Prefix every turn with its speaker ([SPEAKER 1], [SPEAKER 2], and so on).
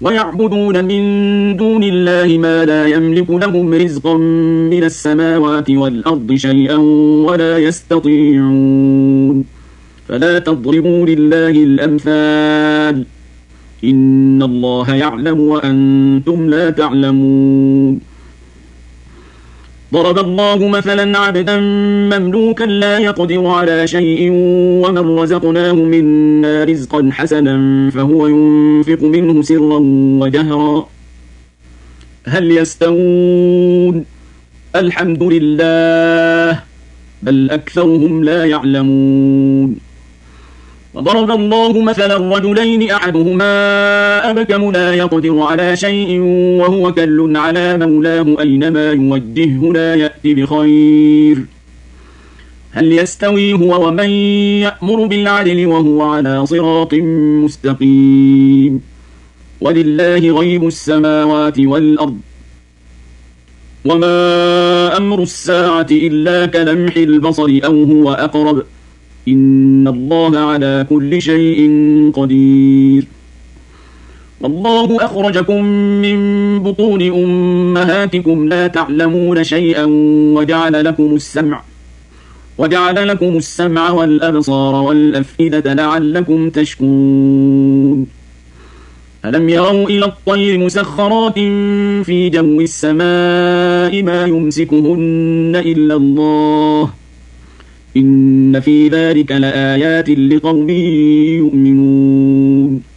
[SPEAKER 1] ويعبدون من دون الله ما لا يملك لهم رزقا من السماوات والأرض شيئا ولا يستطيعون فلا تضربوا لله الأمثال إن الله يعلم وأنتم لا تعلمون ضرب الله مثلا عبدا مملوكا لا يقدر على شيء ومن رزقناه منا رزقا حسنا فهو ينفق منه سرا وجهرا هل يستوون الحمد لله بل أكثرهم لا يعلمون وضرب الله مثلا رجلين أحدهما أبكم لا يقدر على شيء وهو كل على مولاه أينما يوجهه لا يأتي بخير هل يستوي هو ومن يأمر بالعدل وهو على صراط مستقيم ولله غيب السماوات والأرض وما أمر الساعة إلا كلمح البصر أو هو أقرب إن الله على كل شيء قدير والله أخرجكم من بطون أمهاتكم لا تعلمون شيئا وجعل لكم السمع والأبصار والأفئدة لعلكم تشكرون ألم يروا إلى الطير مسخرات في جو السماء ما يمسكهن إلا الله إن في ذلك لآيات لقوم يؤمنون